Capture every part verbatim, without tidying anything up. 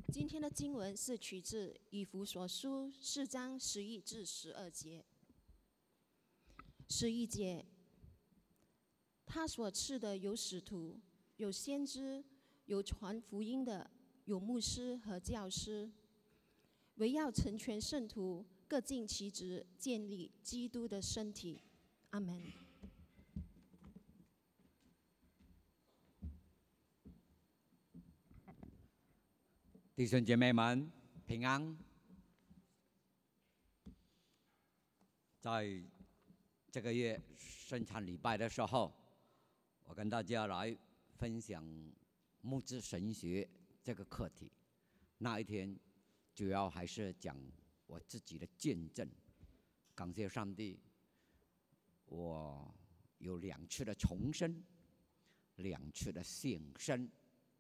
今天的经文是取自以弗所书四章十一至十二节。十一节，他所赐的有使徒，有先知，有传福音的，有牧师和教师，为要成全圣徒，各尽其职，建立基督的身体。阿们。 弟兄姐妹们，平安。在这个月生产礼拜的时候，我跟大家来分享牧之神学这个课题。那一天主要还是讲我自己的见证。感谢上帝，我有两次的重生，两次的献身。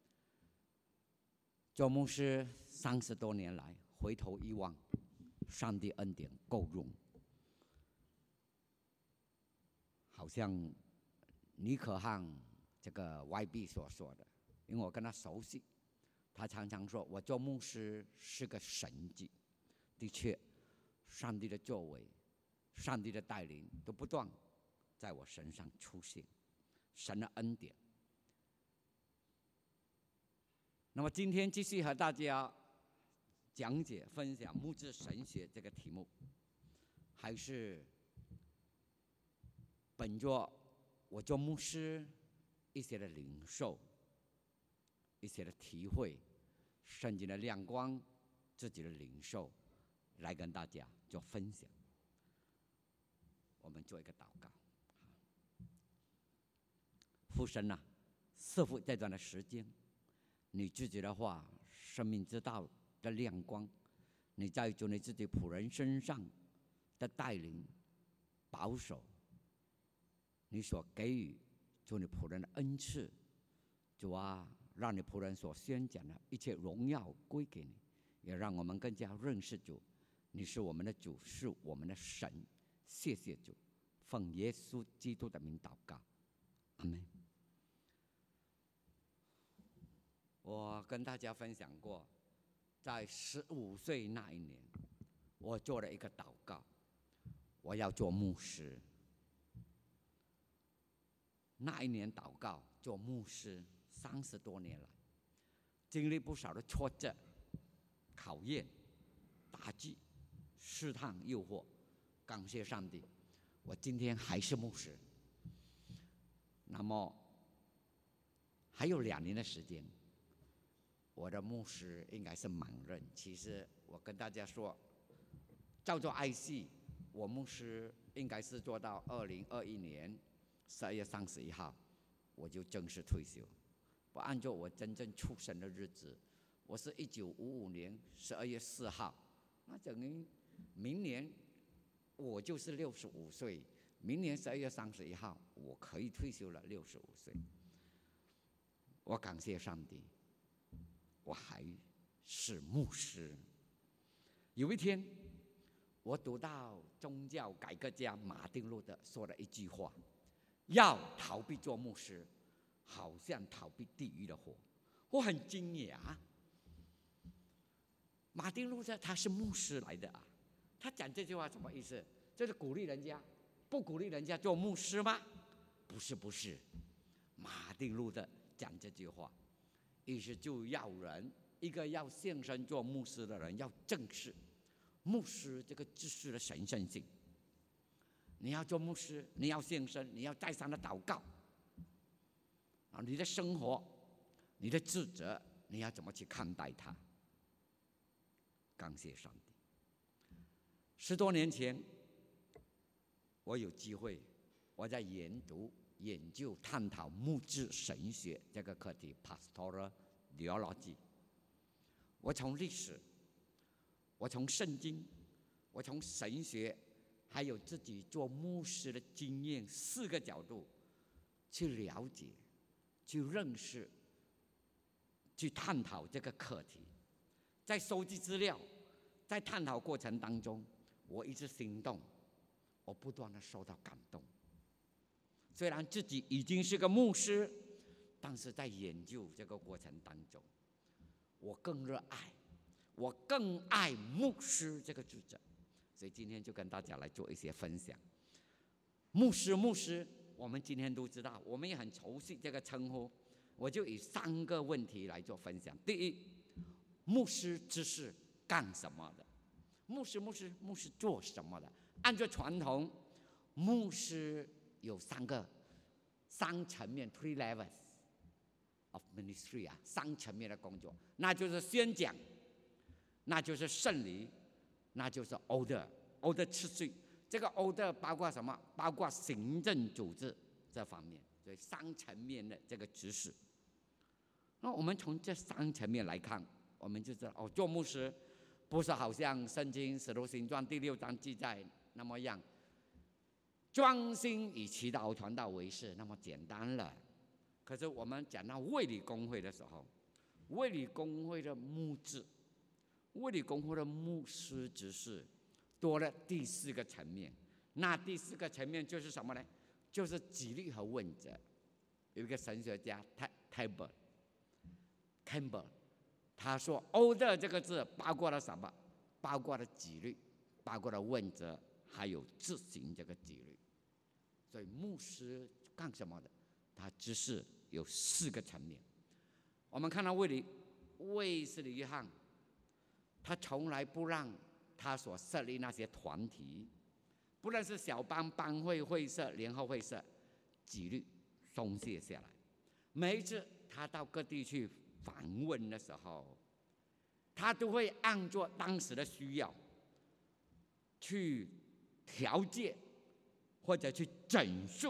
做牧师三十多年来，回头一望，上帝恩典够用。好像尼可汉这个 Y B 所说的，因为我跟他熟悉，他常常说我做牧师是个神迹。的确，上帝的作为，上帝的带领都不断在我身上出现，神的恩典。那么今天继续和大家讲解分享牧之神学这个题目，还是本着我做牧师一些的领受，一些的体会，圣经的亮光，自己的领受，来跟大家做分享。我们做一个祷告。父神啊，赐福这段的时间，你自己的话，生命之道的亮光，你在主你自己仆人身上的带领、保守，你所给予主你仆人的恩赐，主啊，让你仆人所宣讲的一切荣耀归给你，也让我们更加认识主，你是我们的主，是我们的神。谢谢主，奉耶稣基督的名祷告，阿们。我跟大家分享过，在十五岁那一年，我做了一个祷告，我要做牧师。那一年祷告做牧师，三十多年来，经历不少的挫折、考验、打击、试探、诱惑。感谢上帝，我今天还是牧师。那么还有两年的时间，我的牧师应该是满任。其实我跟大家说，照做爱系，我牧师应该是做到二零二一年十二月三十一号，我就正式退休。不按照我真正出生的日子，我是一九五五年十二月四号，那等于明年我就是六十五岁。明年十二月三十一号，我可以退休了，六十五岁。我感谢上帝，我还是牧师。有一天，我读到宗教改革家马丁路德说了一句话：要逃避做牧师，好像逃避地狱的火。我很惊讶，马丁路德他是牧师来的啊，他讲这句话什么意思？就是鼓励人家，不鼓励人家做牧师吗？不是，不是。马丁路德讲这句话，意思就要人一个要献身做牧师的人，要正视牧师这个知识的神圣性。你要做牧师，你要献身，你要再三的祷告啊！你的生活，你的职责，你要怎么去看待它？感谢上帝。十多年前，我有机会，我在研读、研究、探讨牧之神学这个课题 （Pastoral Theology）。我从历史，我从圣经，我从神学，还有自己做牧师的经验，四个角度去了解、去认识、去探讨这个课题。在收集资料，在探讨过程当中，我一直心动，我不断的受到感动。虽然自己已经是个牧师，但是在研究这个过程当中，我更热爱我更爱牧师这个职责，所以今天就跟大家来做一些分享。牧师，牧师，我们今天都知道，我们也很熟悉这个称呼。我就以三个问题来做分享。第一，牧师只是干什么的？牧师，牧师，牧师做什么的？按照传统，牧师有三个三层面 （three levels of ministry） 啊，三层面的工作，那就是宣讲，那就是圣礼，那就是 order，order 次序。这个 order 包括什么？包括行政组织这方面，所以三层面的这个指示。那我们从这三层面来看，我们就知道哦，做牧师不是好像圣经使徒行传第六章记载那么样，专心以祈祷传道为事那么简单了。可是我们讲到卫理公会的时候，卫理公会的牧制，卫理公会的牧师执事多了第四个层面。那第四个层面就是什么呢？就是纪律和问责。有一个神学家 Campbell Campbell 他说 order 这个字包括了什么？包括了纪律，包括了问责，还有执行这个纪律。所以牧师干什么的？他只是有四个层面。我们看到卫理卫斯理约翰，他从来不让他所设立那些团体，不论是小班、班会、会社、联合会社，纪律松懈下来。每一次他到各地去访问的时候，他都会按照当时的需要去调节或者去整肃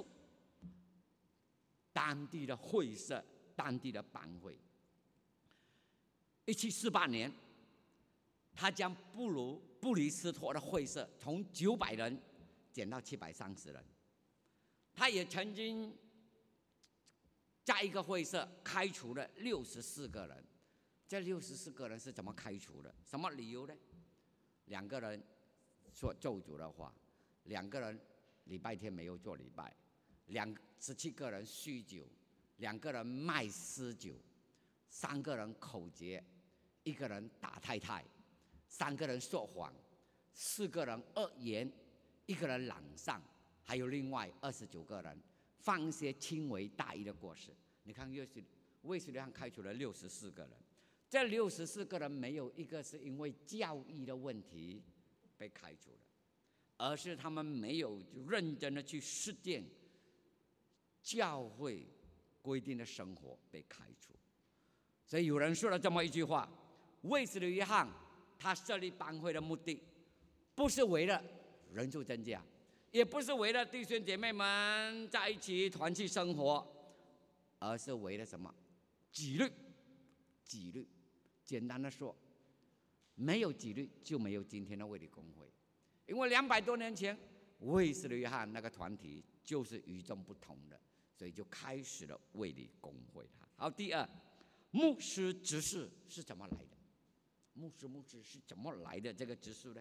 当地的会社、当地的班会。一七四八年，他将布鲁布里斯托的会社从九百人减到七百三十人。他也曾经在一个会社开除了六十四个人。这六十四个人是怎么开除的？什么理由呢？两个人说咒诅的话，两个人礼拜天没有做礼拜，两十七个人酗酒，两个人卖私酒，三个人口劫，一个人打太太，三个人说谎，四个人恶言，一个人懒散，还有另外二十九个人犯一些轻微大意的过失。你看，卫斯理约翰开除了六十四个人，这六十四个人没有一个是因为教义的问题被开除的，而是他们没有认真的去实践教会规定的生活被开除。所以有人说了这么一句话：卫斯理约翰他设立班会的目的，不是为了人数增加，也不是为了弟兄姐妹们在一起团契生活，而是为了什么？纪律。纪律，简单的说，没有纪律就没有今天的卫理公会。因为两百多年前，卫斯理约翰那个团体就是与众不同的，所以就开始了卫理公会。好，第二，牧师执事是怎么来的？牧师牧师是怎么来的？这个执事呢？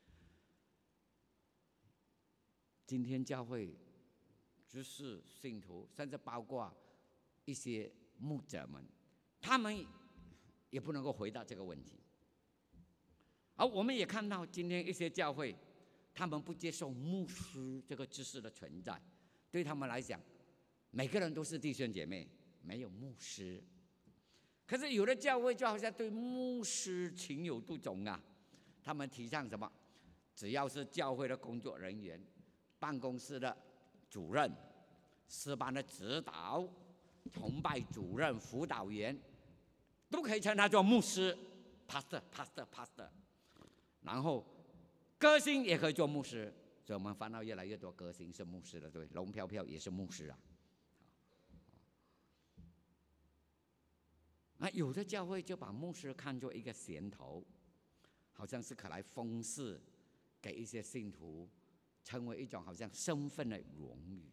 今天教会执事、信徒，甚至包括一些牧者们，他们也不能够回答这个问题。而我们也看到今天一些教会，他们不接受牧师这个知识的存在，对他们来讲，每个人都是弟兄姐妹，没有牧师。可是有的教会就好像对牧师情有独钟啊，他们提倡什么？只要是教会的工作人员、办公室的主任、诗班的指导、崇拜主任、辅导员，都可以称他做牧师 pastor pastor pastor。 然后歌星也可以做牧师，所以我们翻到越来越多歌星是牧师了，对，龙飘飘也是牧师啊。那有的教会就把牧师看作一个衔头，好像是可来封赐给一些信徒，成为一种好像身份的荣誉。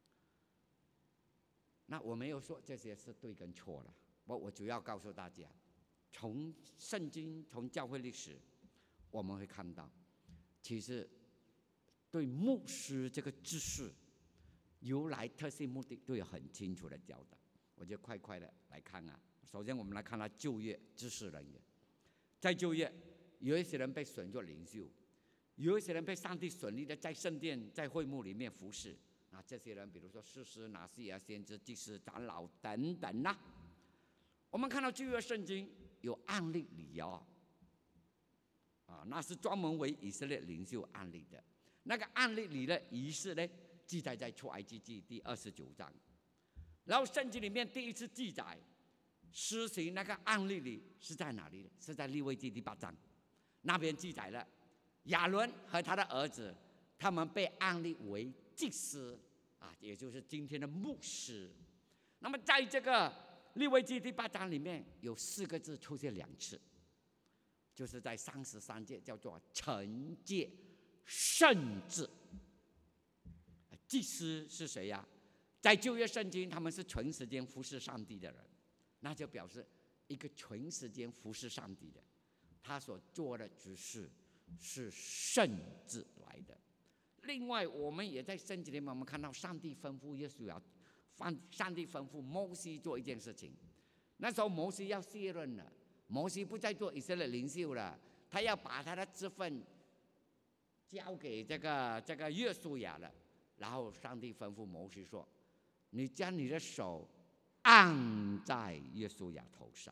那我没有说这些是对跟错了，我我主要告诉大家，从圣经、从教会历史，我们会看到，其实对牧师这个知识由来、特性、目的都有很清楚的交代。我就快快的来看啊。首先，我们来看他就业知识人员。 在旧约，有一些人被选作领袖，有一些人被上帝选立的在圣殿、在会幕里面服侍。啊，这些人比如说士师、拿西亚、先知、祭司、长老等等啦、啊。我们看到旧约圣经有按立礼哦，啊，那是专门为以色列领袖按立的。那个按立礼的仪式呢，记载在出埃及记第二十九章。然后圣经里面第一次记载施行那个按立礼是在哪里？是在利未记第八章，那边记载了亚伦和他的儿子，他们被按立为祭司啊，也就是今天的牧师。那么在这个利未记第八章里面有四个字出现两次，就是在三十三节叫做惩戒圣制。祭司是谁呀、啊？在旧约圣经，他们是全时间服侍上帝的人，那就表示一个全时间服侍上帝的，他所做的只是是圣制来的。另外，我们也在圣经里面，我们看到上帝吩咐耶稣要，上帝吩咐摩西做一件事情。那时候摩西要卸任了，摩西不再做以色列领袖了，他要把他的职分交给这个这个约书亚了。然后上帝吩咐摩西说：“你将你的手按在约书亚头上。”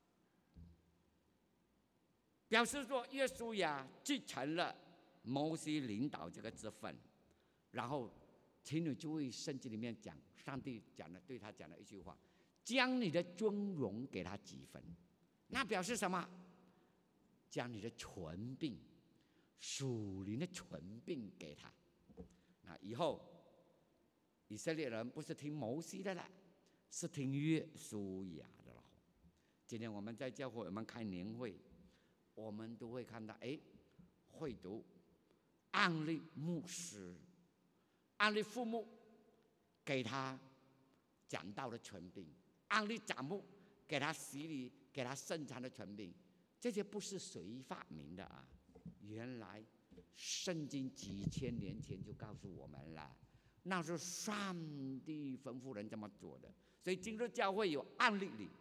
表示说约书亚继承了摩西领导这个职分。然后，请你注意，圣经里面讲，上帝讲的对他讲了一句话：“将你的尊荣给他几分。”那表示什么？将你的权柄，属灵的权柄给他。那以后，以色列人不是听摩西的了，是听约书亚的了。今天我们在教会，我们开年会，我们都会看到，哎，会读按立牧师、按立父母，给他讲道的权柄；按立长牧，给他洗礼、给他圣餐的权柄。这些不是谁发明的啊？原来圣经几千年前就告诉我们了，那是上帝吩咐人这么做的。所以今日教会有按立礼，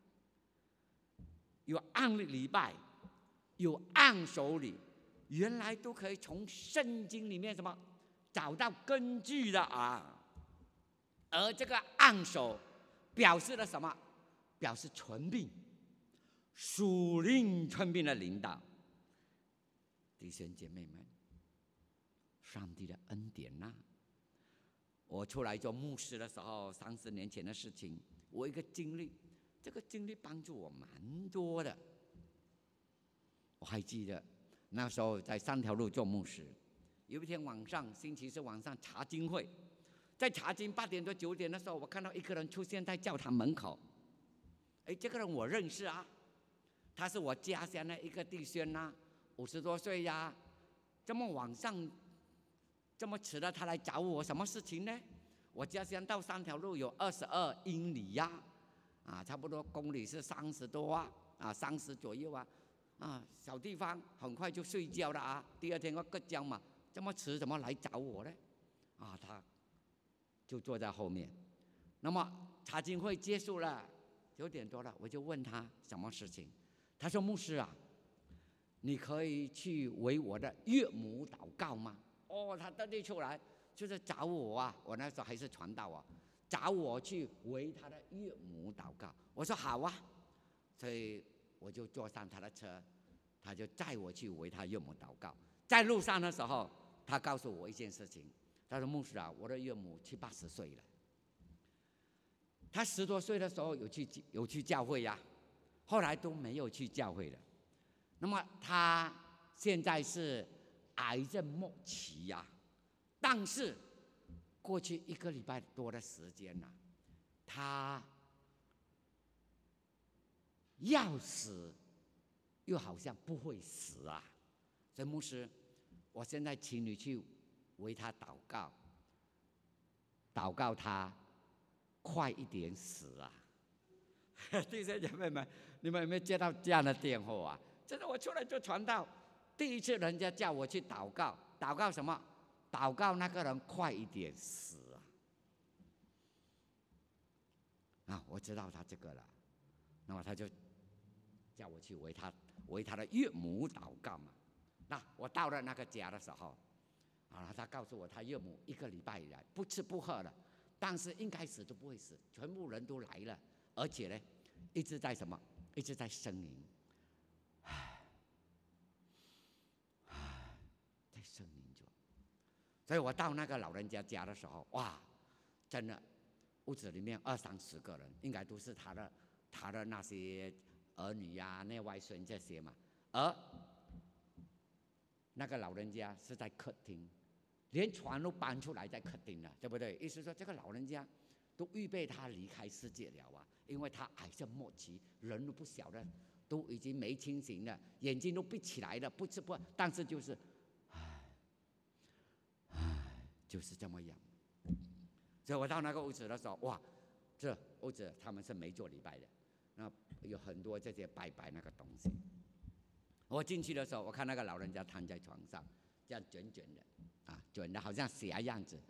有按立礼拜，有按手礼，原来都可以从圣经里面什么找到根据的啊。而这个按手表示了什么？表示权柄，属灵权柄的领导。弟兄姐妹们，上帝的恩典呐、啊！我出来做牧师的时候，三十年前的事情，我一个经历，这个经历帮助我蛮多的。我还记得那时候在三条路做牧师，有一天晚上，星期四晚上查经会，在查经八点多九点的时候，我看到一个人出现在教堂门口。哎，这个人我认识啊，他是我家乡的一个弟兄呐、啊。五十多岁呀、啊，这么晚上这么迟了，他来找我，什么事情呢？我家乡到三条路有二十二英里呀、啊，啊，差不多公里是三十多啊，啊，三十左右啊，啊，小地方很快就睡觉了啊。第二天我割姜嘛，这么迟怎么来找我呢？啊，他就坐在后面。那么查经会结束了，九点多了，我就问他什么事情，他说：“牧师啊，你可以去为我的岳母祷告吗？”哦，他特地出来，就是找我啊。我那时候还是传道啊，找我去为他的岳母祷告。我说好啊，所以我就坐上他的车，他就载我去为他岳母祷告。在路上的时候，他告诉我一件事情，他说：“牧师啊，我的岳母七八十岁了，他十多岁的时候有去有去教会呀、啊，后来都没有去教会了。那么他现在是癌症末期呀、啊，但是过去一个礼拜多的时间呐、啊，他要死又好像不会死啊。所以牧师，我现在请你去为他祷告，祷告他快一点死啊！”弟兄姐妹们，你们有没有接到这样的电话啊？真的，我出来做传道，第一次人家叫我去祷告，祷告什么？祷告那个人快一点死啊！啊，我知道他这个了，那么他就叫我去为他为他的岳母祷告嘛。那我到了那个家的时候，啊，他告诉我他岳母一个礼拜以来不吃不喝了，但是应该死都不会死，全部人都来了，而且呢，一直在什么，一直在呻吟，唉，唉，在呻吟着。所以我到那个老人家家的时候，哇，真的，屋子里面二三十个人，应该都是他的他的那些儿女呀、啊、那外孙这些嘛，而那个老人家是在客厅，连床都搬出来在客厅了，对不对？意思说这个老人家都预备他离开世界了啊，因为他癌症末期，人都不晓得，都已经没清醒了，眼睛都闭起来了，不吃不，但是就是，唉，唉，就是这么样。所以我到那个屋子的时候，哇，这屋子他们是没做礼拜的，那有很多这些拜拜那个东西。我进去的时候，我看那个老人家躺在床上，这样卷卷的，啊，卷的好像蛇样子。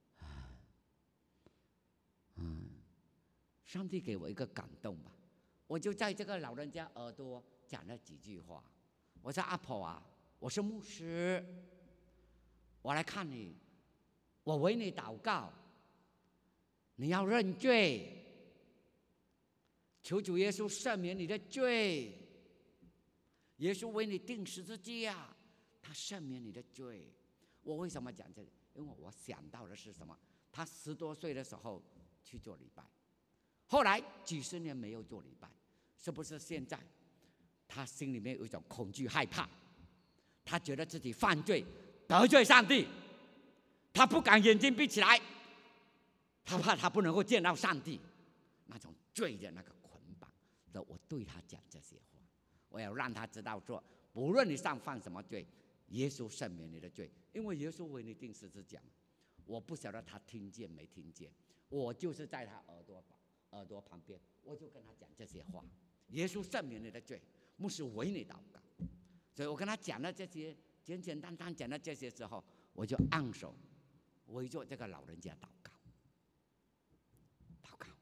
嗯，上帝给我一个感动吧，我就在这个老人家耳朵讲了几句话。我说：“阿婆啊，我是牧师，我来看你，我为你祷告，你要认罪，求主耶稣赦免你的罪。耶稣为你钉十字架，他赦免你的罪。”我为什么讲这个？因为我想到的是什么？他十多岁的时候去做礼拜，后来几十年没有做礼拜，是不是现在他心里面有一种恐惧害怕？他觉得自己犯罪得罪上帝，他不敢眼睛闭起来，他怕他不能够见到上帝，那种罪的那个捆绑。所以我对他讲这些话，我要让他知道说，不论你上犯什么罪，耶稣赦免你的罪，因为耶稣为你钉十字架。我不晓得他听见没听见，我就是在他耳朵耳朵旁边，我就跟他讲这些话。耶稣赦免你的罪，牧师为你祷告。所以我跟他讲了这些，简简单单讲了这些之后，我就按手围着这个老人家祷告，祷告，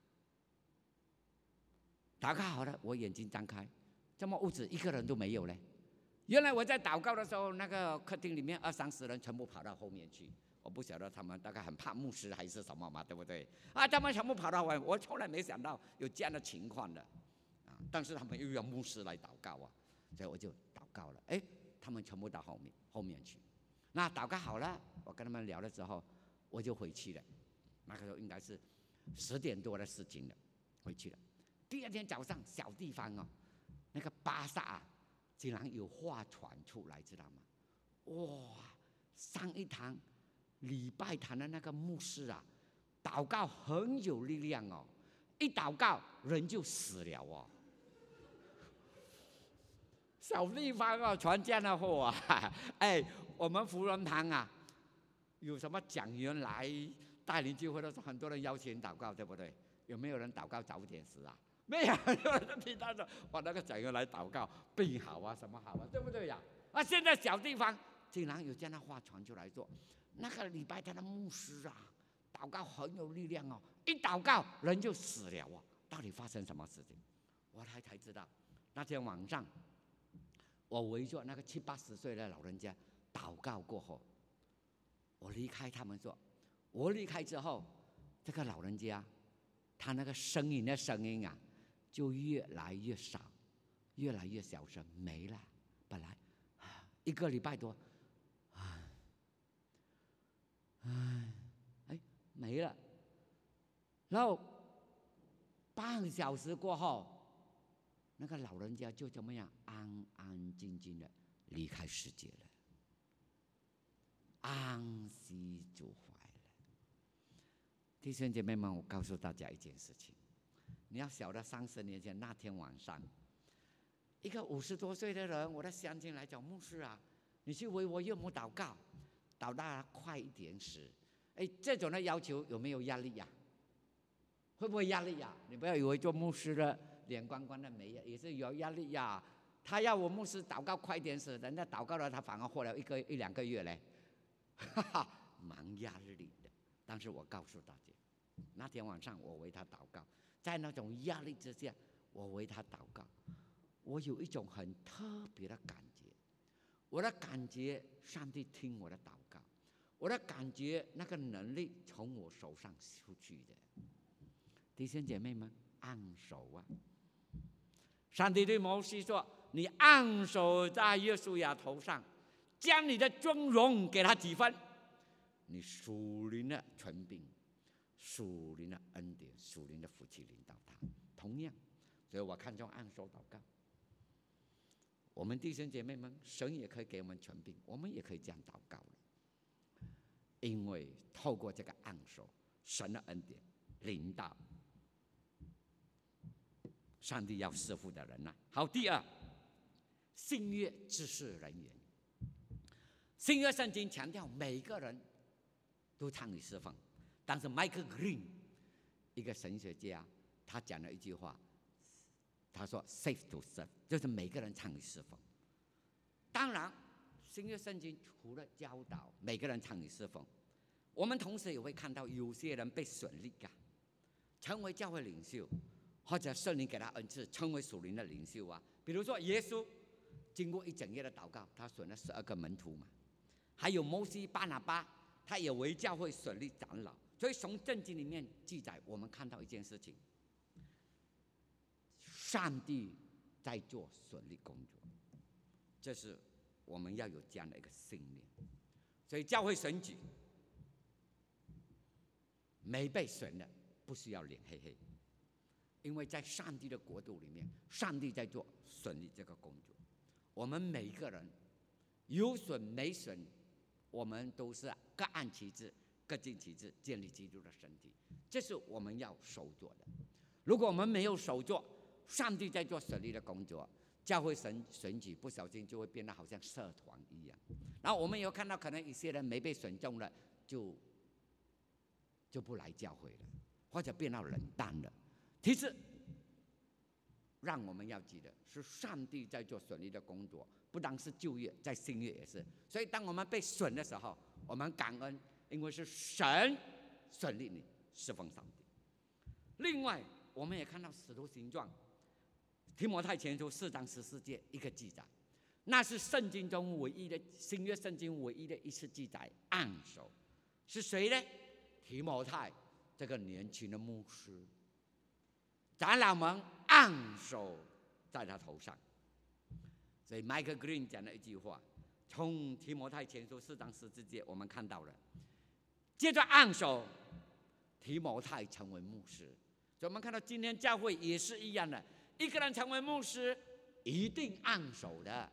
祷告好了，我眼睛张开，这么屋子一个人都没有嘞。原来我在祷告的时候，那个客厅里面二三十人全部跑到后面去。我不晓得他们大概很怕牧师还是什么嘛，对不对？啊，他们全部跑到外面，我从来没想到有这样的情况的，啊！但是他们又要牧师来祷告啊，所以我就祷告了。哎，他们全部到后面后面去。那祷告好了，我跟他们聊了之后，我就回去了。那个时候应该是十点多的事情了，回去了。第二天早上，小地方哦，那个巴萨啊，竟然有话传出来，知道吗？哇，上一堂礼拜堂的那个牧师啊，祷告很有力量哦，一祷告人就死了哦。小地方啊，传这样的话啊，哎，我们福仁堂啊，有什么讲员来带领聚会的时候，很多人邀请祷告，对不对？有没有人祷告早点死啊？没有，有人听到说，哇，那个讲员来祷告，病好啊，什么好啊，对不对呀？啊，现在小地方竟然有这样的话传出来说，那个礼拜他的牧师啊，祷告很有力量哦，一祷告人就死了啊！到底发生什么事情？我才才知道，那天晚上我围着那个七八十岁的老人家祷告过后，我离开他们说，我离开之后，这个老人家他那个呻吟的声音啊，就越来越少，越来越小声，没了。本来一个礼拜多，唉，唉，哎，没了。然后半个小时过后，那个老人家就怎么样安安静静的离开世界了，安息主怀了。弟兄姐妹们，我告诉大家一件事情，你要晓得，三十年前那天晚上，一个五十多岁的人，我的乡亲来讲，牧师啊，你去为我岳母祷告，祷到快一点死。哎，这种的要求有没有压力呀、啊？会不会压力呀、啊？你不要以为做牧师的脸光光的没，也是有压力呀、啊。他要我牧师祷告快一点死，人家祷告了，他反而活了一个一两个月嘞，哈哈，蛮压力的。但是我告诉大家，那天晚上我为他祷告，在那种压力之下，我为他祷告。 我有一种很特别的感觉，我的感觉上帝听我的祷告，我的感觉那个能力从我手上出去的。弟兄姐妹们，按手啊！上帝对摩西说：“你按手在约书亚头上，将你的尊荣给他几分？你属灵的权柄、属灵的恩典、属灵的福气领导他。同样，所以我看重按手祷告。我们弟兄姐妹们，神也可以给我们权柄，我们也可以这样祷告了。因为透过这个按手，神的恩典领导上帝要赐福的人呐、啊。好，第二，新约知识人员。新约圣经强调每个人都参与侍奉，但是 Michael Green 一个神学家，他讲了一句话，他说 "Safe to serve"， 就是每个人参与侍奉。当然，新约圣经除了教导每个人参与侍奉，我们同时也会看到有些人被选立啊，成为教会领袖，或者圣灵给他恩赐，成为属灵的领袖啊。比如说耶稣经过一整夜的祷告，他选了十二个门徒嘛。还有摩西、巴拿巴，他也为教会选立长老。所以从圣经里面记载，我们看到一件事情：上帝在做选立工作，这是我们要有这样的一个信念。所以教会选举，没被选的不需要脸黑黑，因为在上帝的国度里面，上帝在做选立这个工作。我们每一个人有选没选，我们都是各按其职，各尽其职，建立基督的身体，这是我们要守做的。如果我们没有守做，上帝在做选立的工作，教会选选举不小心就会变得好像社团一样。然后我们也有看到，可能一些人没被选中了，就就不来教会了，或者变到冷淡了。其实，让我们要记得，是上帝在做选立的工作，不单是旧约，在新约也是。所以，当我们被选的时候，我们感恩，因为是神选立你侍奉上帝。另外，我们也看到使徒行传提摩太前书四章十四节一个记载，那是圣经中唯一的新约圣经唯一的一次记载按手，是谁呢？提摩太这个年轻的牧师，长老们按手在他头上。所以 Michael Green 讲了一句话，从提摩太前书四章十四节我们看到了，接着按手，提摩太成为牧师。所以我们看到今天教会也是一样的，一个人成为牧师一定按手的。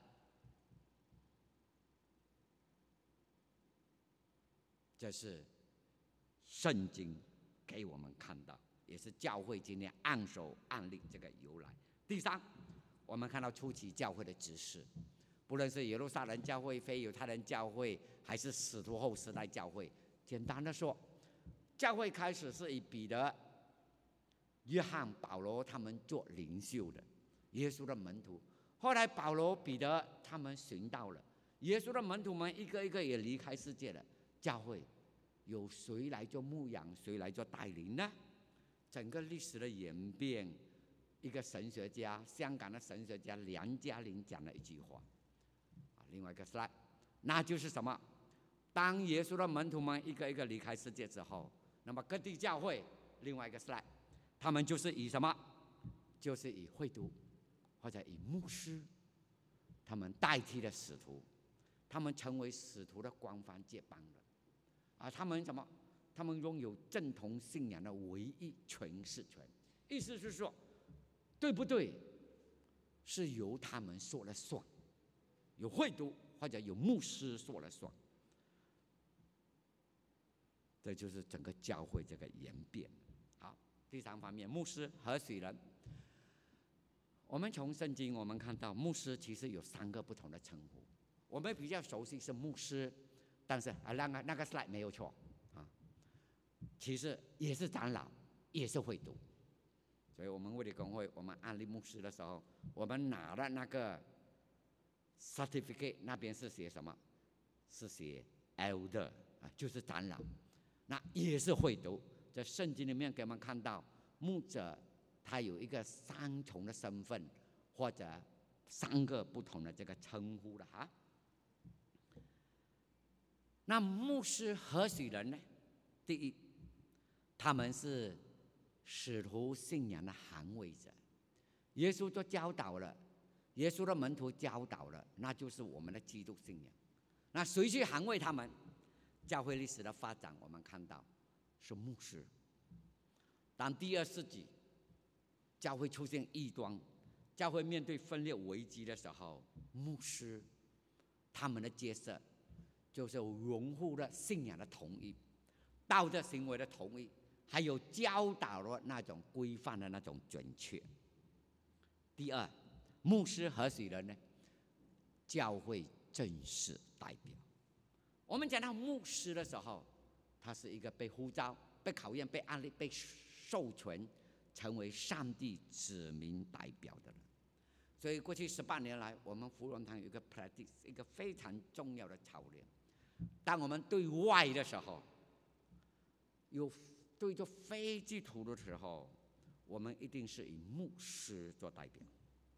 这是圣经给我们看到，也是教会今天按手按立这个由来。第三，我们看到初期教会的指示，不论是耶路撒冷教会、非犹太人教会，还是使徒后时代教会，简单的说，教会开始是以彼得、约翰、保罗他们做领袖的，耶稣的门徒。后来保罗、彼得他们寻到了耶稣的门徒们，一个一个也离开世界了。教会有谁来做牧养，谁来做带领呢？整个历史的演变，一个神学家，香港的神学家梁家麟讲了一句话，另外一个 slide， 那就是什么？当耶稣的门徒们一个一个离开世界之后，那么各地教会，另外一个 slide， 他们就是以什么？就是以会督或者以牧师，他们代替了使徒，他们成为使徒的官方接班人。啊，他们什么？他们拥有正统信仰的唯一诠释权。意思是说，对不对？是由他们说了算，有会督或者有牧师说了算。这就是整个教会这个演变。好，第三方面，牧师何许人？我们从圣经我们看到，牧师其实有三个不同的称呼。我们比较熟悉是牧师。但是啊，那个那个 slide 没有错啊，其实也是长老，也是会督。所以我们卫理公会，我们安立牧师的时候，我们拿了那个 certificate， 那边是写什么？是写 elder 啊，就是长老，那也是会督。在圣经里面给我们看到，牧者他有一个三重的身份，或者三个不同的这个称呼了哈。那牧师何许人呢？第一，他们是使徒信仰的捍卫者。耶稣都教导了，耶稣的门徒教导了，那就是我们的基督信仰。那谁去捍卫他们？教会历史的发展，我们看到是牧师。当第二世纪教会出现异端，教会面对分裂危机的时候，牧师他们的角色就是拥护了信仰的统一、道德行为的统一，还有教导了那种规范的那种准确。第二，牧师何许人呢？教会正式代表。我们讲到牧师的时候，他是一个被呼召、被考验、被安利、被授权成为上帝子民代表的人。所以过去十八年来，我们福荣堂有一个 practice， 一个非常重要的操练。当我们对外的时候，有对着非基督徒的时候，我们一定是以牧师做代表，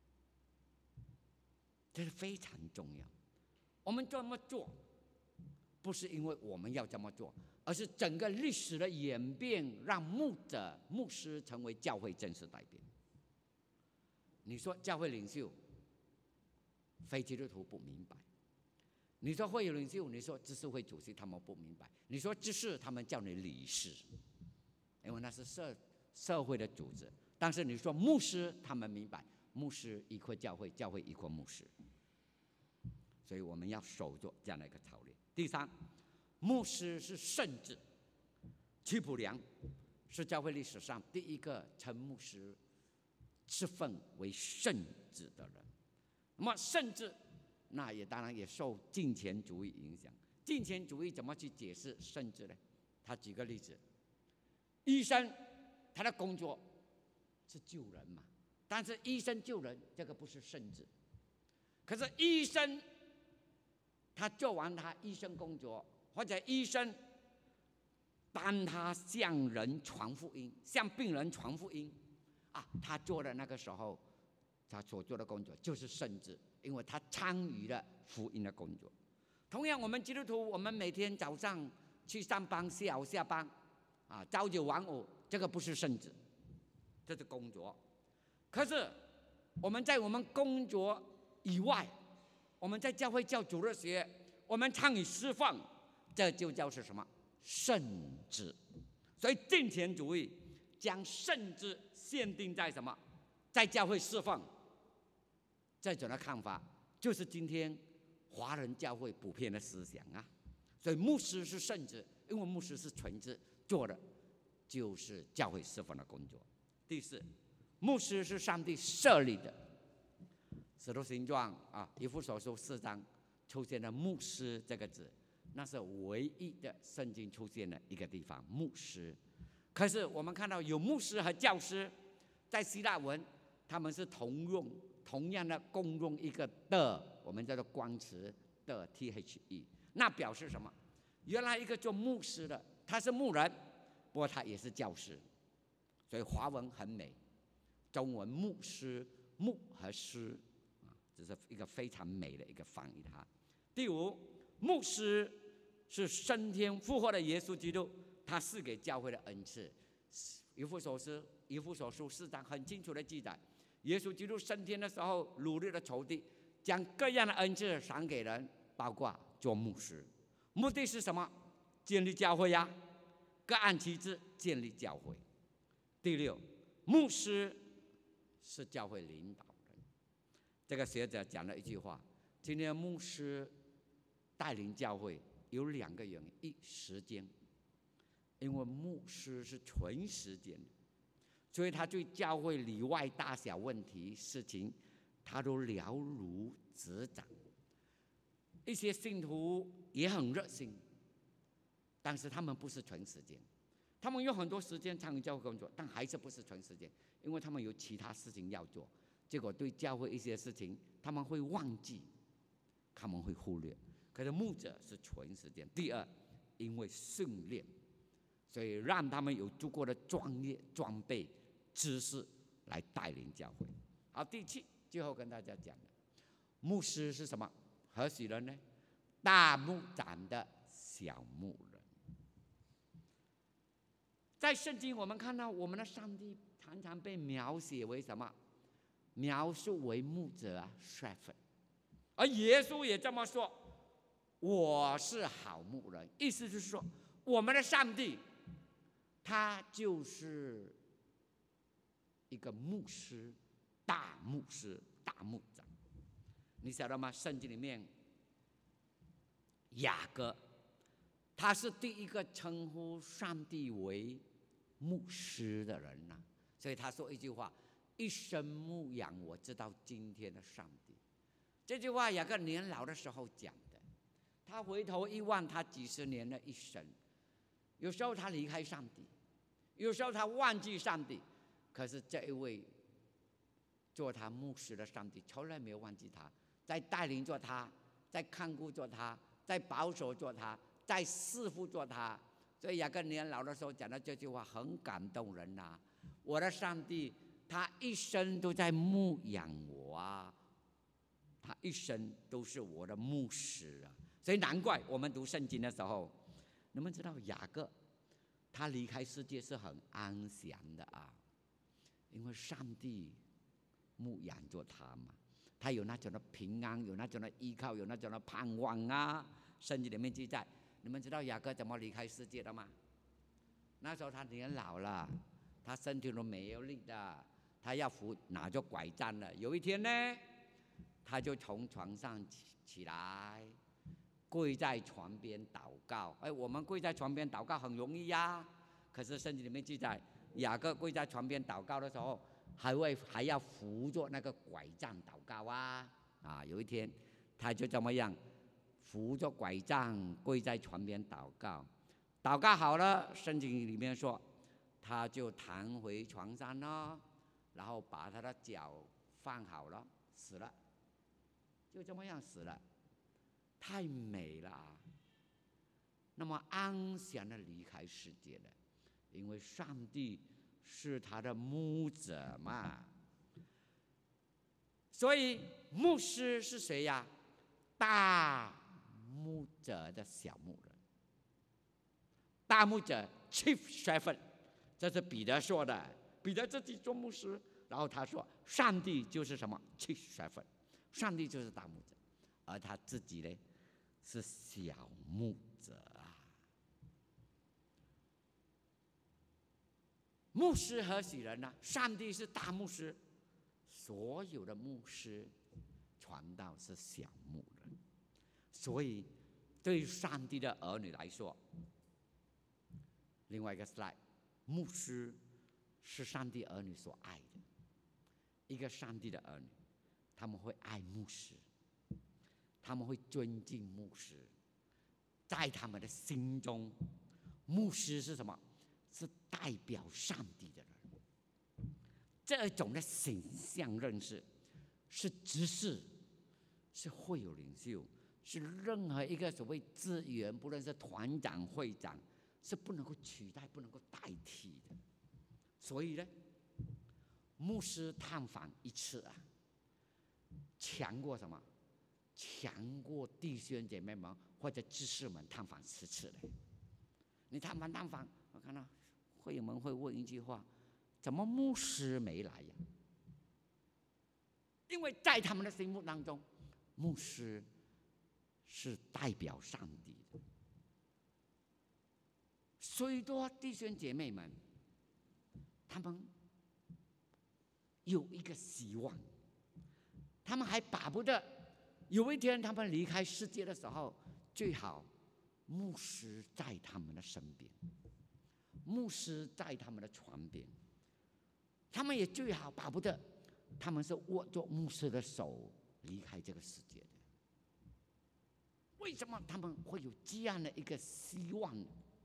这是非常重要。我们这么做，不是因为我们要这么做，而是整个历史的演变，让牧者、牧师成为教会正式代表。你说教会领袖，非基督徒不明白；你说会有领袖，你说知识会主席，他们不明白；你说知识，他们叫你理事，因为那是社社会的组织。但是你说牧师，他们明白，牧师一块教会，教会一块牧师。所以我们要守住这样的一个操练。第三，牧师是圣职，屈普良是教会历史上第一个称牧师侍奉为圣职的人。那么圣职，那也当然也受敬虔主义影响。敬虔主义怎么去解释圣职呢？他举个例子，医生他的工作是救人嘛，但是医生救人这个不是圣职。可是医生他做完他医生工作，或者医生当他向人传福音，向病人传福音啊，他做的那个时候，他所做的工作就是圣职，因为他参与了福音的工作。同样，我们基督徒，我们每天早上去上班，下午下班，啊，朝九晚五，这个不是圣职，这是工作。可是我们在我们工作以外，我们在教会教主日学，我们参与释放，这就叫是什么？圣职。所以敬虔主义将圣职限定在什么？在教会释放。这种的看法，就是今天华人教会普遍的思想啊。所以牧师是圣职，因为牧师是全职，做的就是教会释放的工作。第四，牧师是上帝设立的。使徒行传啊，以弗所书四章出现了牧师这个字，那是唯一的圣经出现的一个地方，牧师。可是我们看到有牧师和教师，在希腊文他们是同用同样的共用一个的，我们叫做光词的 T H E， 那表示什么？原来一个做牧师的，他是牧人，不过他也是教师，所以华文很美，中文牧师牧和师。这是一个非常美的一个翻译哈。第五，牧师是升天复活的耶稣基督，他赐给教会的恩赐。以弗所书以弗所书四章很清楚的记载，耶稣基督升天的时候，努力的筹地，将各样的恩赐赏给人，包括做牧师。目的是什么？建立教会呀、啊，各按其职建立教会。第六，牧师是教会领导。这个学者讲了一句话：今天牧师带领教会有两个原因，一时间，因为牧师是全时间的，所以他对教会里外大小问题事情，他都了如指掌。一些信徒也很热心，但是他们不是全时间，他们有很多时间参与教会工作，但还是不是全时间，因为他们有其他事情要做。结果对教会一些事情，他们会忘记，他们会忽略。可是牧者是全时间。第二，因为训练，所以让他们有足够的专业、装备、知识来带领教会。好，第七，最后跟大家讲的， 牧师是什么？何许人呢？大牧长的小牧人。在圣经我们看到，我们的上帝常常被描写为什么？描述为牧者啊 shepherd。 而耶稣也这么说，我是好牧人。意思就是说，我们的上帝他就是一个牧师，大牧师，大牧长。你晓得吗？圣经里面雅各他是第一个称呼上帝为牧师的人呐、啊，所以他说一句话：一生牧养我，直到今天的上帝。这句话雅各年老的时候讲的。他回头一望，他几十年的一生，有时候他离开上帝，有时候他忘记上帝，可是这一位做他牧师的上帝从来没有忘记他，在带领做他，在看顾做他，在保守做他，在侍奉做他。所以雅各年老的时候讲的这句话很感动人呐、啊！我的上帝，他一生都在牧养我啊，他一生都是我的牧师啊。所以难怪我们读圣经的时候，你们知道雅各他离开世界是很安详的啊，因为上帝牧养着他嘛，他有那种的平安，有那种的依靠，有那种的盼望啊。圣经里面记载，你们知道雅各怎么离开世界的吗？那时候他年老了，他身体都没有力的，他要扶拿着拐杖了。有一天呢，他就从床上起来，跪在床边祷告。哎，我们跪在床边祷告很容易呀、啊，可是圣经里面记载，雅各跪在床边祷告的时候，还会还要扶着那个拐杖祷告啊！啊，有一天他就这么样扶着拐杖跪在床边祷告，祷告好了，圣经里面说，他就躺回床上了，然后把他的脚放好了，死了，就这么样死了，太美了啊！那么安详的离开世界了，因为上帝是他的牧者嘛。所以牧师是谁呀？大牧者的小牧人，大牧者 Chief Shepherd， 这是彼得说的。彼得自己做牧师，然后他说，上帝就是什么 Chief Shepherd， 上帝就是大牧者，而他自己呢是小牧者啊。牧师何许人呢？上帝是大牧师，所有的牧师传道是小牧人。所以对上帝的儿女来说，另外一个 slide， 牧师是上帝儿女所爱的。一个上帝的儿女，他们会爱牧师，他们会尊敬牧师，在他们的心中，牧师是什么？是代表上帝的人。这种的形象认识是执事，是会友领袖，是任何一个所谓资源，不论是团长、会长，是不能够取代、不能够代替的。所以呢，牧师探访一次啊，强过什么？强过弟兄姐妹们或者知识们探访十次嘞。你探访探访，我看到会友们会问一句话：怎么牧师没来呀？因为在他们的心目当中，牧师是代表上帝的。许多弟兄姐妹们，他们有一个希望，他们还巴不得有一天他们离开世界的时候，最好牧师在他们的身边，牧师在他们的床边，他们也最好巴不得他们是握着牧师的手离开这个世界的。为什么他们会有这样的一个希望呢？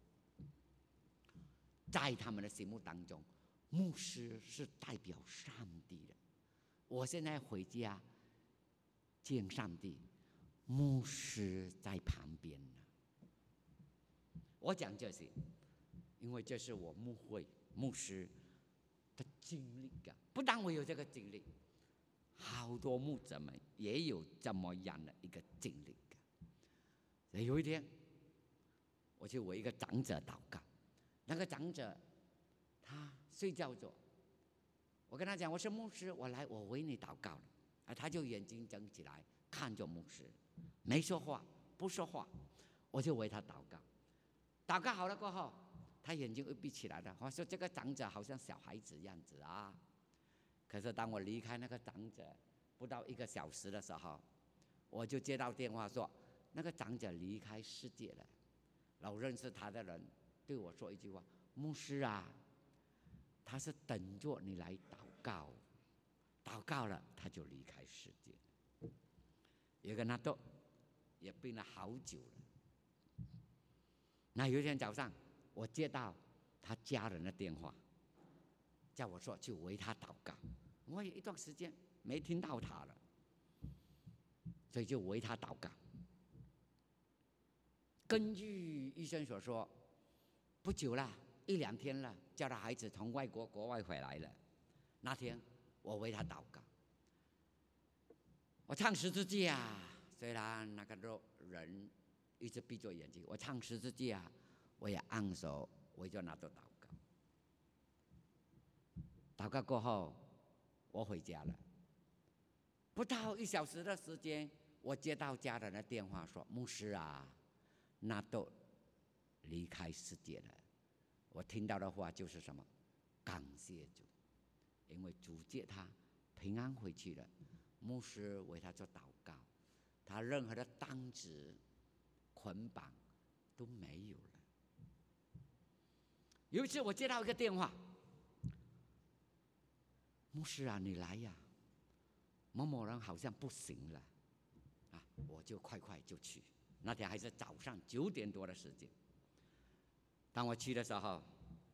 在他们的心目当中，牧师是代表上帝的。我现在回家见上帝，牧师在旁边呢。我讲这些，因为这是我牧会牧师的经历啊。不但我有这个经历， 好多牧者们也有这么样的一个经历。有一天，我去为一个长者祷告，那个长者他睡觉着，我跟他讲，我是牧师，我来，我为你祷告了。啊，他就眼睛睁起来看着牧师，没说话，不说话，我就为他祷告。祷告好了过后，他眼睛又闭起来了。我说这个长者好像小孩子样子啊。可是当我离开那个长者不到一个小时的时候，我就接到电话说，那个长者离开世界了。然后认识他的人对我说一句话：“牧师啊，他是等着你来祷告，祷告了他就离开世界。”有个那都也病了好久了。那有一天早上，我接到他家人的电话，叫我说去为他祷告。我有一段时间没听到他了，所以就为他祷告。根据医生所说，不久了，一两天了，叫他孩子从外国国外回来了。那天我为他祷告，我唱十字架，虽然那个人一直闭着眼睛，我唱十字架，我也按手围着那朵祷告。祷告过后，我回家了。不到一小时的时间，我接到家人的电话说：“牧师啊，那都离开世界了。”我听到的话就是什么？感谢主，因为主接他平安回去了。牧师为他做祷告，他任何的担子捆绑都没有了。有一次我接到一个电话，牧师啊，你来呀！某某人好像不行了，啊，我就快快就去。那天还是早上九点多的时间。当我去的时候，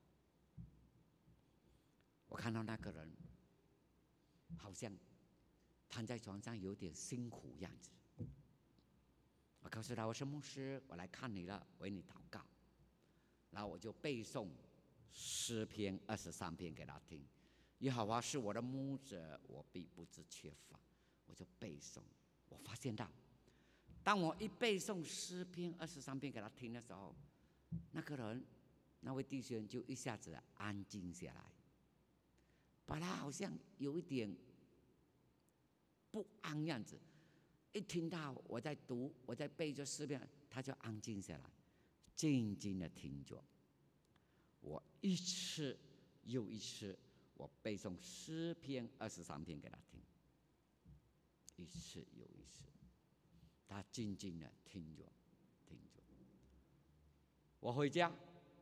我看到那个人好像躺在床上有点辛苦样子。我告诉他，我是牧师，我来看你了，为你祷告。然后我就背诵诗篇二十三篇给他听。耶和华是我的牧者，我必不致缺乏。我就背诵，我发现到，当我一背诵诗篇二十三篇给他听的时候，那个人，那位弟兄就一下子安静下来，本来好像有一点不安样子，一听到我在读，我在背着诗篇，他就安静下来，静静的听着。我一次又一次，我背诵诗篇二十三篇给他听，一次又一次，他静静的听着，听着。我回家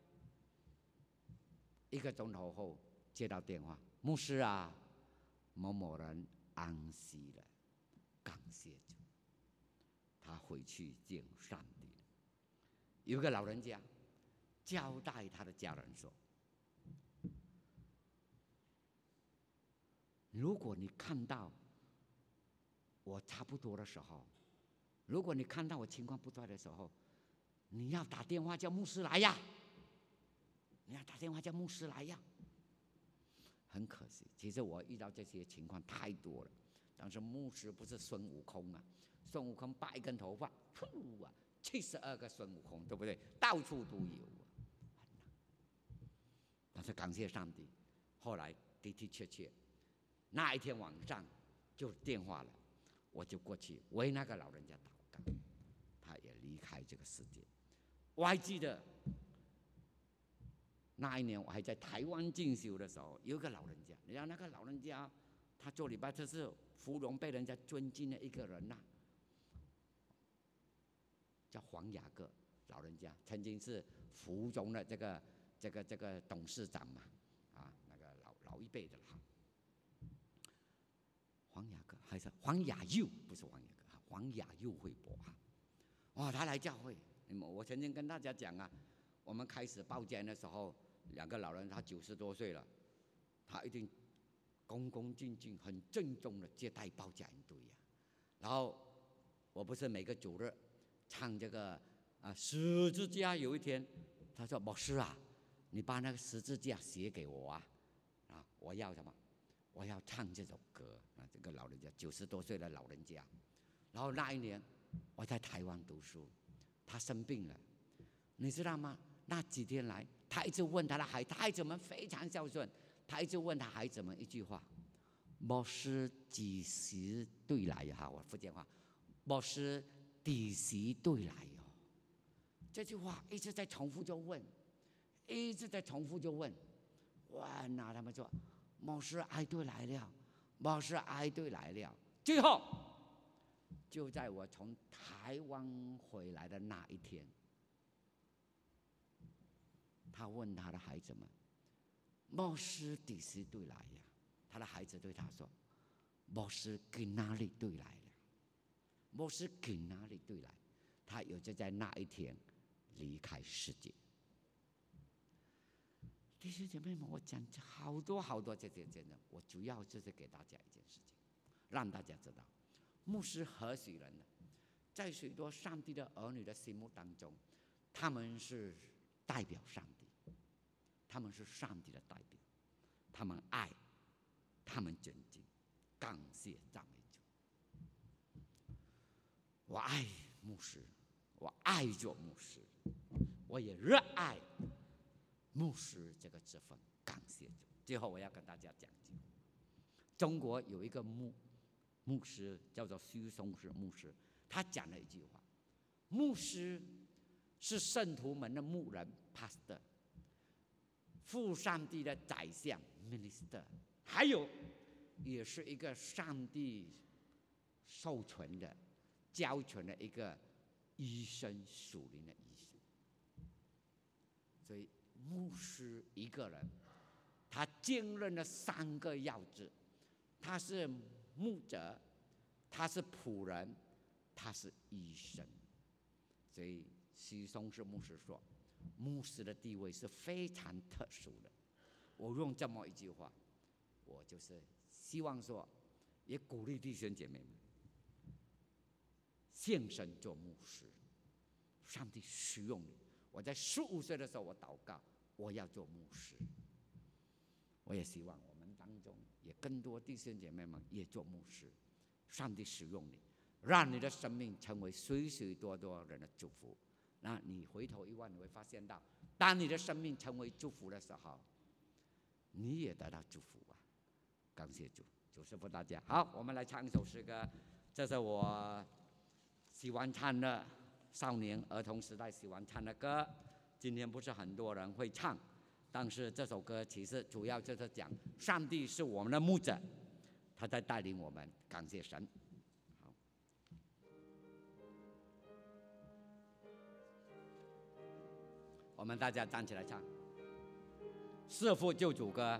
一个钟头后接到电话，牧师啊，某某人安息了，感谢主，他回去见上帝。有个老人家交代他的家人说，如果你看到我差不多的时候，如果你看到我情况不对的时候，你要打电话叫牧师来呀，你要打电话叫牧师来呀。很可惜，其实我遇到这些情况太多了。但是牧师不是孙悟空啊，孙悟空拔一根头发，噗啊，七十二个孙悟空，对不对？到处都有啊。但是感谢上帝，后来的的确确，那一天晚上就电话了，我就过去为那个老人家祷告，他也离开这个世界。我还记得那一年我还在台湾进修的时候，有个老人家，你知道那个老人家，他做礼拜，他是芙蓉被人家尊敬的一个人呐、啊，叫黄雅各老人家，曾经是芙蓉的这个这个这个董事长嘛，啊，那个老老一辈的了。黄雅各还是黄雅佑，不是黄雅各，黄雅佑会博啊，哇，他来教会，我曾经跟大家讲啊，我们开始报家的时候。两个老人，他九十多岁了，他一定恭恭敬敬、很郑重的接待报家人队呀。然后我不是每个主日唱这个啊十字架，有一天他说：“牧师啊，你把那个十字架写给我啊，啊，我要什么？我要唱这首歌啊，这个个老人家，九十多岁的老人家。然后那一年我在台湾读书，他生病了，你知道吗？那几天来，他一直问他的孩子，孩子们非常孝顺，他一直问他孩子们一句话：牧师几时对来呀？我福建话，牧师几时对来哟？这句话一直在重复，就问，一直在重复就问。哇，那他们说，牧师爱对来了，牧师爱对来了。最后，就在我从台湾回来的那一天，他问他的孩子们：“牧师几时对来呀？”他的孩子对他说：“牧师跟哪里对来了？牧师跟哪里对来？”他也就在那一天离开世界。弟兄姐妹们，我讲好多好多这些见证，我主要就是给大家一件事情，让大家知道，牧师何许人呢？在许多上帝的儿女的心目当中，他们是代表上帝，他们是上帝的代表，他们爱，他们尊敬，感谢赞美主。我爱牧师，我爱做牧师，我也热爱牧师这个职分，感谢主。最后我要跟大家讲一句，中国有一个牧牧师叫做徐松士牧师，他讲了一句话：牧师是圣徒们的牧人 pastor， 父上帝的宰相 minister， 还有也是一个上帝授权的教权的一个医生，属灵的医生。所以牧师一个人，他兼任了三个要职，他是牧者，他是仆人，他是医生。所以徐松士牧师说，牧师的地位是非常特殊的。我用这么一句话，我就是希望说，也鼓励弟兄姐妹们献身做牧师，上帝使用你。我在十五岁的时候，我祷告，我要做牧师。我也希望我们当中也更多弟兄姐妹们也做牧师，上帝使用你，让你的生命成为许许多多人的祝福。那你回头一望，你会发现到，当你的生命成为祝福的时候，你也得到祝福啊！感谢主，主赐福大家。好，我们来唱一首诗歌，这是我喜欢唱的少年儿童时代喜欢唱的歌，今天不是很多人会唱，但是这首歌其实主要就是讲上帝是我们的牧者，他在带领我们，感谢神。好，我们大家站起来唱弑父救主歌。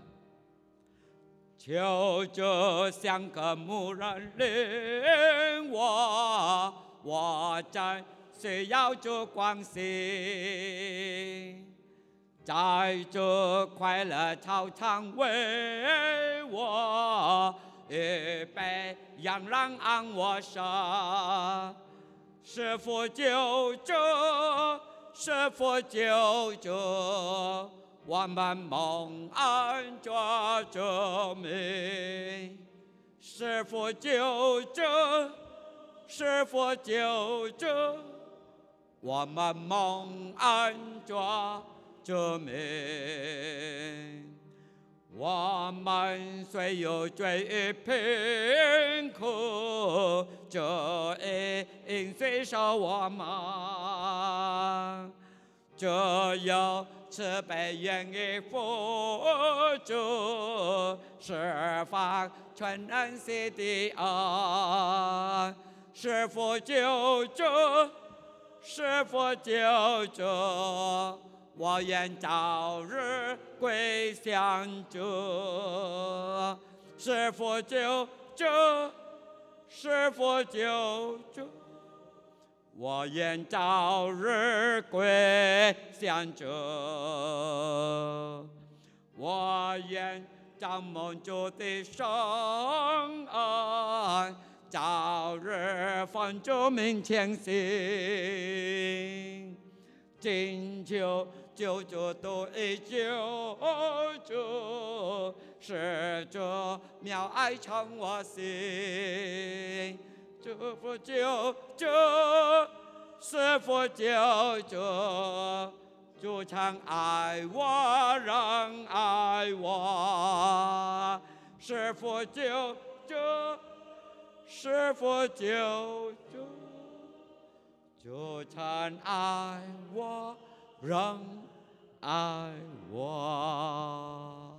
求主像个牧人领我，我真需要主关心，在这快乐操场为我预备羊让安我身，是否救主，是否救主，我们蒙恩做主名，是否救主，是否救主，我们蒙恩做主名。我们虽有罪与贫苦，主应虽受我们，主有慈悲愿意付出，释放全能系的爱，是否救主，是否救主，我愿早日归向主，是否救主，是否救主，我愿早日归向主，我愿将蒙主的圣恩早日奉主名前行，请求救主都已救主， 是主妙爱成我心，祝福救主，是福救主，主常爱我，仍爱我，是福救主，是福救主，主常爱我，仍爱我。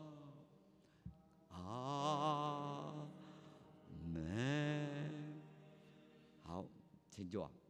阿门。好，请坐。